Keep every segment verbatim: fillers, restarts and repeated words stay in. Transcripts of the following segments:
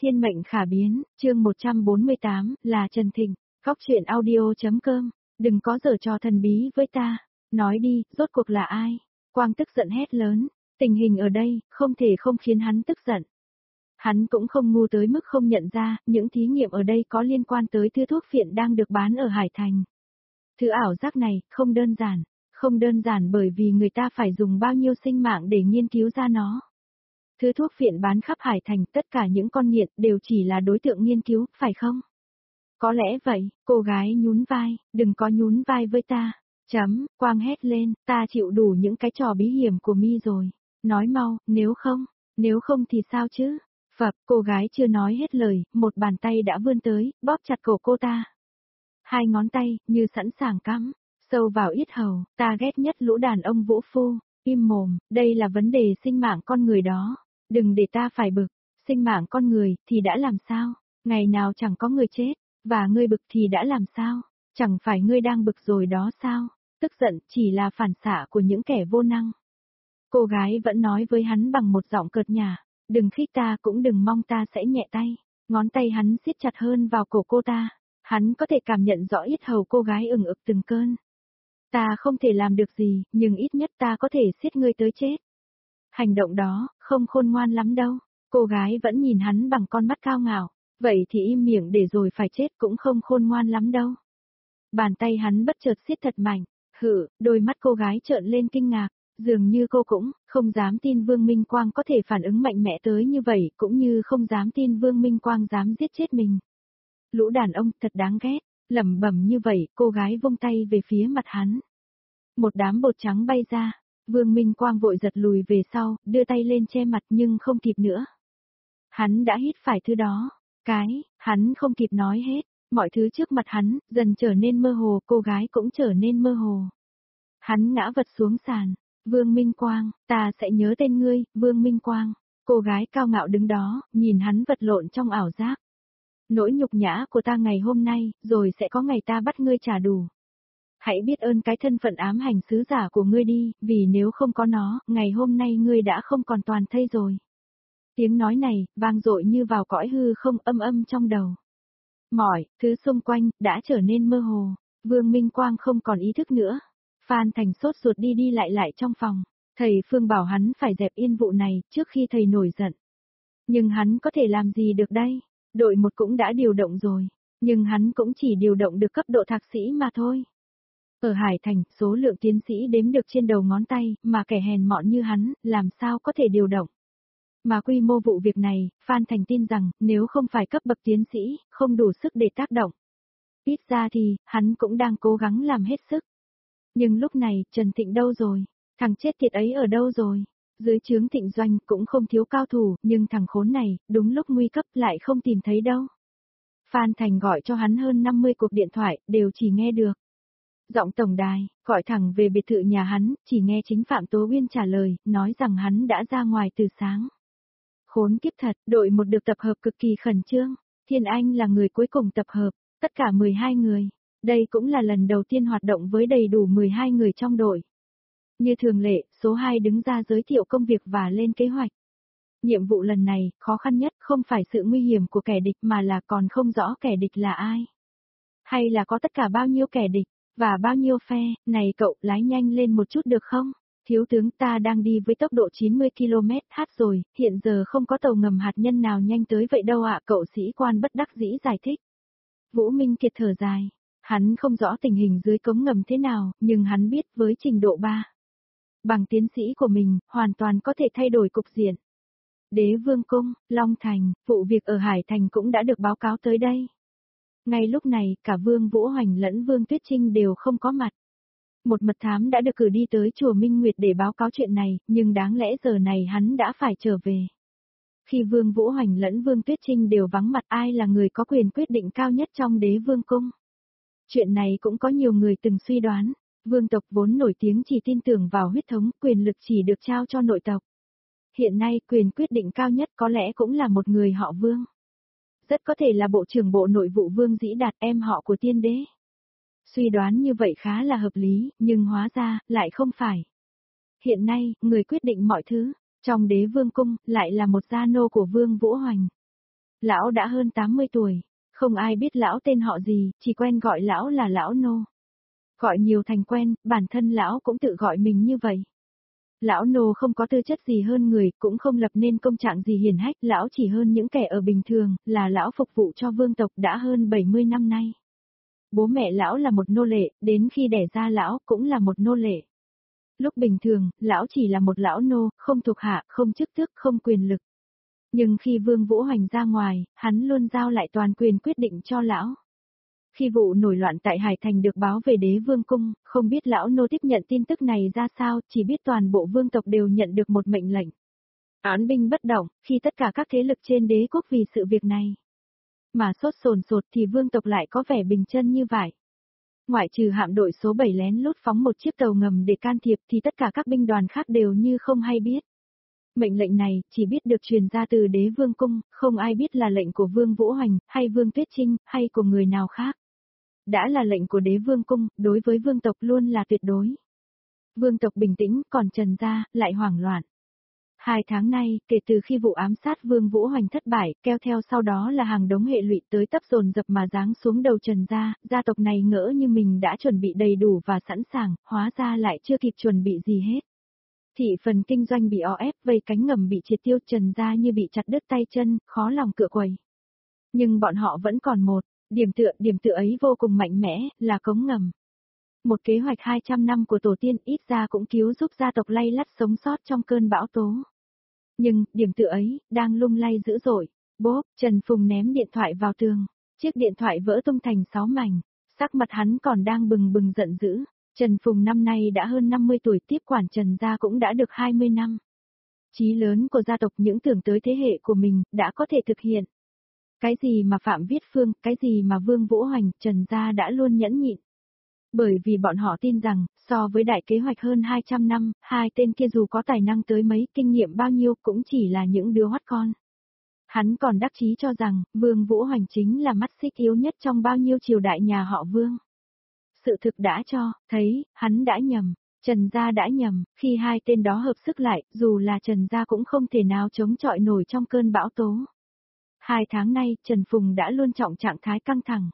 Thiên mệnh khả biến, chương một trăm bốn mươi tám, là Trần Thịnh, góc truyện audio.com, đừng có giở trò thần bí với ta, nói đi, rốt cuộc là ai? Quang tức giận hét lớn, tình hình ở đây, không thể không khiến hắn tức giận. Hắn cũng không ngu tới mức không nhận ra, những thí nghiệm ở đây có liên quan tới thứ thuốc phiện đang được bán ở Hải Thành. Thứ ảo giác này, không đơn giản, không đơn giản bởi vì người ta phải dùng bao nhiêu sinh mạng để nghiên cứu ra nó. Thứ thuốc phiện bán khắp Hải Thành, tất cả những con nghiện đều chỉ là đối tượng nghiên cứu, phải không? Có lẽ vậy, cô gái nhún vai, đừng có nhún vai với ta. Chấm, Quang hét lên, ta chịu đủ những cái trò bí hiểm của mi rồi. Nói mau, nếu không, nếu không thì sao chứ? Phập, cô gái chưa nói hết lời, một bàn tay đã vươn tới, bóp chặt cổ cô ta. Hai ngón tay, như sẵn sàng cắm, sâu vào yết hầu, ta ghét nhất lũ đàn ông vũ phu, im mồm, đây là vấn đề sinh mạng con người đó. Đừng để ta phải bực, sinh mạng con người thì đã làm sao, ngày nào chẳng có người chết, và ngươi bực thì đã làm sao, chẳng phải ngươi đang bực rồi đó sao, tức giận chỉ là phản xạ của những kẻ vô năng. Cô gái vẫn nói với hắn bằng một giọng cợt nhả, đừng khích ta cũng đừng mong ta sẽ nhẹ tay, ngón tay hắn siết chặt hơn vào cổ cô ta, hắn có thể cảm nhận rõ yết hầu cô gái ửng ực từng cơn. Ta không thể làm được gì, nhưng ít nhất ta có thể siết ngươi tới chết. Hành động đó, không khôn ngoan lắm đâu. Cô gái vẫn nhìn hắn bằng con mắt cao ngạo. Vậy thì im miệng để rồi phải chết cũng không khôn ngoan lắm đâu. Bàn tay hắn bất chợt siết thật mạnh. Hự, đôi mắt cô gái trợn lên kinh ngạc. Dường như cô cũng không dám tin Vương Minh Quang có thể phản ứng mạnh mẽ tới như vậy. Cũng như không dám tin Vương Minh Quang dám giết chết mình. Lũ đàn ông thật đáng ghét. Lẩm bẩm như vậy, cô gái vung tay về phía mặt hắn. Một đám bột trắng bay ra. Vương Minh Quang vội giật lùi về sau, đưa tay lên che mặt nhưng không kịp nữa. Hắn đã hít phải thứ đó. Cái, hắn không kịp nói hết. Mọi thứ trước mặt hắn, dần trở nên mơ hồ, cô gái cũng trở nên mơ hồ. Hắn ngã vật xuống sàn. Vương Minh Quang, ta sẽ nhớ tên ngươi, Vương Minh Quang. Cô gái cao ngạo đứng đó, nhìn hắn vật lộn trong ảo giác. Nỗi nhục nhã của ta ngày hôm nay, rồi sẽ có ngày ta bắt ngươi trả đủ. Hãy biết ơn cái thân phận ám hành sứ giả của ngươi đi, vì nếu không có nó, ngày hôm nay ngươi đã không còn toàn thây rồi. Tiếng nói này, vang dội như vào cõi hư không âm âm trong đầu. Mọi, thứ xung quanh, đã trở nên mơ hồ. Vương Minh Quang không còn ý thức nữa. Phan Thành sốt ruột đi đi lại lại trong phòng. Thầy Phương bảo hắn phải dẹp yên vụ này, trước khi thầy nổi giận. Nhưng hắn có thể làm gì được đây? Đội một cũng đã điều động rồi. Nhưng hắn cũng chỉ điều động được cấp độ thạc sĩ mà thôi. Ở Hải Thành, số lượng tiến sĩ đếm được trên đầu ngón tay, mà kẻ hèn mọn như hắn, làm sao có thể điều động. Mà quy mô vụ việc này, Phan Thành tin rằng, nếu không phải cấp bậc tiến sĩ, không đủ sức để tác động. Ít ra thì, hắn cũng đang cố gắng làm hết sức. Nhưng lúc này, Trần Thịnh đâu rồi? Thằng chết tiệt ấy ở đâu rồi? Dưới trướng Thịnh Doanh cũng không thiếu cao thủ, nhưng thằng khốn này, đúng lúc nguy cấp lại không tìm thấy đâu. Phan Thành gọi cho hắn hơn năm mươi cuộc điện thoại, đều chỉ nghe được. Giọng tổng đài, gọi thẳng về biệt thự nhà hắn, chỉ nghe chính Phạm Tố Uyên trả lời, nói rằng hắn đã ra ngoài từ sáng. Khốn kiếp thật, đội một được tập hợp cực kỳ khẩn trương. Thiên Anh là người cuối cùng tập hợp, tất cả mười hai người. Đây cũng là lần đầu tiên hoạt động với đầy đủ mười hai người trong đội. Như thường lệ, số hai đứng ra giới thiệu công việc và lên kế hoạch. Nhiệm vụ lần này, khó khăn nhất không phải sự nguy hiểm của kẻ địch mà là còn không rõ kẻ địch là ai. Hay là có tất cả bao nhiêu kẻ địch. Và bao nhiêu phe, này cậu lái nhanh lên một chút được không? Thiếu tướng ta đang đi với tốc độ chín mươi ki lô mét h rồi, hiện giờ không có tàu ngầm hạt nhân nào nhanh tới vậy đâu ạ, cậu sĩ quan bất đắc dĩ giải thích. Vũ Minh Kiệt thở dài, hắn không rõ tình hình dưới cống ngầm thế nào, nhưng hắn biết với trình độ ba. Bằng tiến sĩ của mình, hoàn toàn có thể thay đổi cục diện. Đế Vương Cung, Long Thành, vụ việc ở Hải Thành cũng đã được báo cáo tới đây. Ngay lúc này, cả Vương Vũ Hoành lẫn Vương Tuyết Trinh đều không có mặt. Một mật thám đã được cử đi tới chùa Minh Nguyệt để báo cáo chuyện này, nhưng đáng lẽ giờ này hắn đã phải trở về. Khi Vương Vũ Hoành lẫn Vương Tuyết Trinh đều vắng mặt, ai là người có quyền quyết định cao nhất trong Đế Vương Cung? Chuyện này cũng có nhiều người từng suy đoán, vương tộc vốn nổi tiếng chỉ tin tưởng vào huyết thống, quyền lực chỉ được trao cho nội tộc. Hiện nay quyền quyết định cao nhất có lẽ cũng là một người họ Vương. Rất có thể là Bộ trưởng Bộ Nội vụ Vương Dĩ Đạt, em họ của tiên đế. Suy đoán như vậy khá là hợp lý, nhưng hóa ra, lại không phải. Hiện nay, người quyết định mọi thứ, trong Đế Vương Cung, lại là một gia nô của Vương Vũ Hoành. Lão đã hơn tám mươi tuổi, không ai biết lão tên họ gì, chỉ quen gọi lão là lão nô. Gọi nhiều thành quen, bản thân lão cũng tự gọi mình như vậy. Lão nô không có tư chất gì hơn người, cũng không lập nên công trạng gì hiển hách, lão chỉ hơn những kẻ ở bình thường, là lão phục vụ cho vương tộc đã hơn bảy mươi năm nay. Bố mẹ lão là một nô lệ, đến khi đẻ ra lão cũng là một nô lệ. Lúc bình thường, lão chỉ là một lão nô, không thuộc hạ, không chức tước, không quyền lực. Nhưng khi Vương Vũ Hoành ra ngoài, hắn luôn giao lại toàn quyền quyết định cho lão. Khi vụ nổi loạn tại Hải Thành được báo về đế vương cung, không biết lão nô tiếp nhận tin tức này ra sao, chỉ biết toàn bộ vương tộc đều nhận được một mệnh lệnh. Án binh bất động, khi tất cả các thế lực trên đế quốc vì sự việc này. Mà sốt sồn sột thì vương tộc lại có vẻ bình chân như vậy. Ngoại trừ hạm đội số bảy lén lút phóng một chiếc tàu ngầm để can thiệp thì tất cả các binh đoàn khác đều như không hay biết. Mệnh lệnh này chỉ biết được truyền ra từ đế vương cung, không ai biết là lệnh của Vương Vũ Hoành, hay Vương Tuyết Trinh, hay của người nào khác. Đã là lệnh của đế vương cung, đối với vương tộc luôn là tuyệt đối. Vương tộc bình tĩnh, còn Trần gia lại hoảng loạn. Hai tháng nay, kể từ khi vụ ám sát Vương Vũ Hoành thất bại, keo theo sau đó là hàng đống hệ lụy tới tấp dồn dập mà giáng xuống đầu Trần gia, gia tộc này ngỡ như mình đã chuẩn bị đầy đủ và sẵn sàng, hóa ra lại chưa kịp chuẩn bị gì hết. Thị phần kinh doanh bị o ép, vây cánh ngầm bị triệt tiêu, Trần gia như bị chặt đứt tay chân, khó lòng cựa quầy. Nhưng bọn họ vẫn còn một, điểm tựa, điểm tựa ấy vô cùng mạnh mẽ, là cống ngầm. Một kế hoạch hai trăm năm của tổ tiên ít ra cũng cứu giúp gia tộc lay lắt sống sót trong cơn bão tố. Nhưng, điểm tựa ấy, đang lung lay dữ dội. Bốp, Trần Phùng ném điện thoại vào tường. Chiếc điện thoại vỡ tung thành sáu mảnh. Sắc mặt hắn còn đang bừng bừng giận dữ. Trần Phùng năm nay đã hơn năm mươi tuổi, tiếp quản Trần gia cũng đã được hai mươi năm. Chí lớn của gia tộc, những tưởng tới thế hệ của mình, đã có thể thực hiện. Cái gì mà Phạm Viết Phương, cái gì mà Vương Vũ Hoành, Trần gia đã luôn nhẫn nhịn. Bởi vì bọn họ tin rằng, so với đại kế hoạch hơn hai trăm năm, hai tên kia dù có tài năng tới mấy, kinh nghiệm bao nhiêu cũng chỉ là những đứa hoắt con. Hắn còn đắc chí cho rằng, Vương Vũ Hoành chính là mắt xích yếu nhất trong bao nhiêu triều đại nhà họ Vương. Sự thực đã cho, thấy, hắn đã nhầm, Trần gia đã nhầm, khi hai tên đó hợp sức lại, dù là Trần gia cũng không thể nào chống chọi nổi trong cơn bão tố. Hai tháng nay, Trần Phùng đã luôn trọng trạng thái căng thẳng.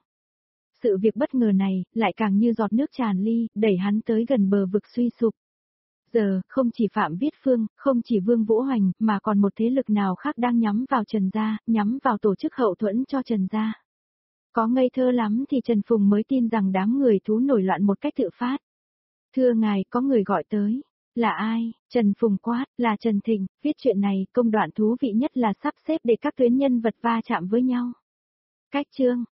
Sự việc bất ngờ này, lại càng như giọt nước tràn ly, đẩy hắn tới gần bờ vực suy sụp. Giờ, không chỉ Phạm Viết Phương, không chỉ Vương Vũ Hoành, mà còn một thế lực nào khác đang nhắm vào Trần gia, nhắm vào tổ chức hậu thuẫn cho Trần gia. Có ngây thơ lắm thì Trần Phùng mới tin rằng đám người thú nổi loạn một cách tự phát. Thưa ngài, có người gọi tới. Là ai? Trần Phùng quát, là Trần Thịnh. Viết chuyện này, công đoạn thú vị nhất là sắp xếp để các tuyến nhân vật va chạm với nhau. Cách chương,